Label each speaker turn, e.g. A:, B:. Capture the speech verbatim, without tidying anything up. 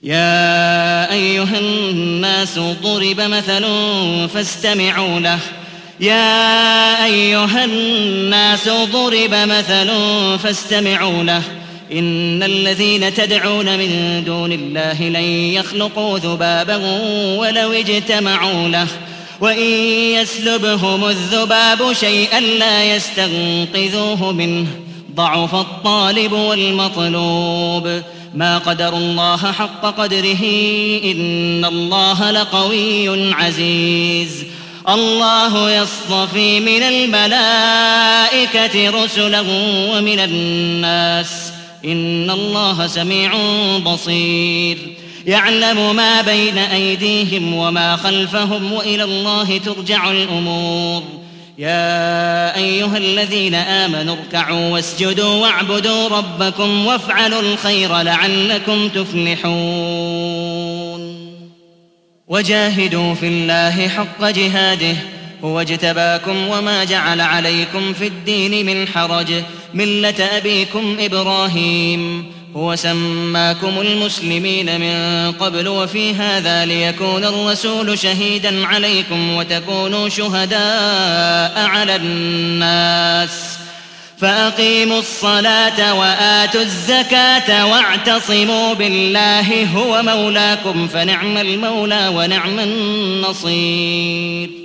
A: يا أيها الناس ضرب مثل فاستمعوا له يا أيها الناس ضرب مثل فاستمعوا له إن الذين تدعون من دون الله لن يخلقوا ذبابا ولو اجتمعوا له وإن يسلبهم الذباب شيئا لا يستنقذوه منه ضعف الطالب والمطلوب ما قدروا الله حق قدره إن الله لقوي عزيز الله يصطفي من الملائكة رسلا ومن الناس إن الله سميع بصير يعلم ما بين أيديهم وما خلفهم وإلى الله ترجع الأمور يا أيها الذين آمنوا اركعوا واسجدوا واعبدوا ربكم وافعلوا الخير لعلكم تفلحون وجاهدوا في الله حق جهاده هو اجتباكم وما جعل عليكم في الدين من حرج ملة أبيكم إبراهيم هو سماكم المسلمين من قبل وفي هذا ليكون الرسول شهيدا عليكم وتكونوا شهداء على الناس فأقيموا الصلاة وآتوا الزكاة واعتصموا بالله هو مولاكم فنعم المولى ونعم النصير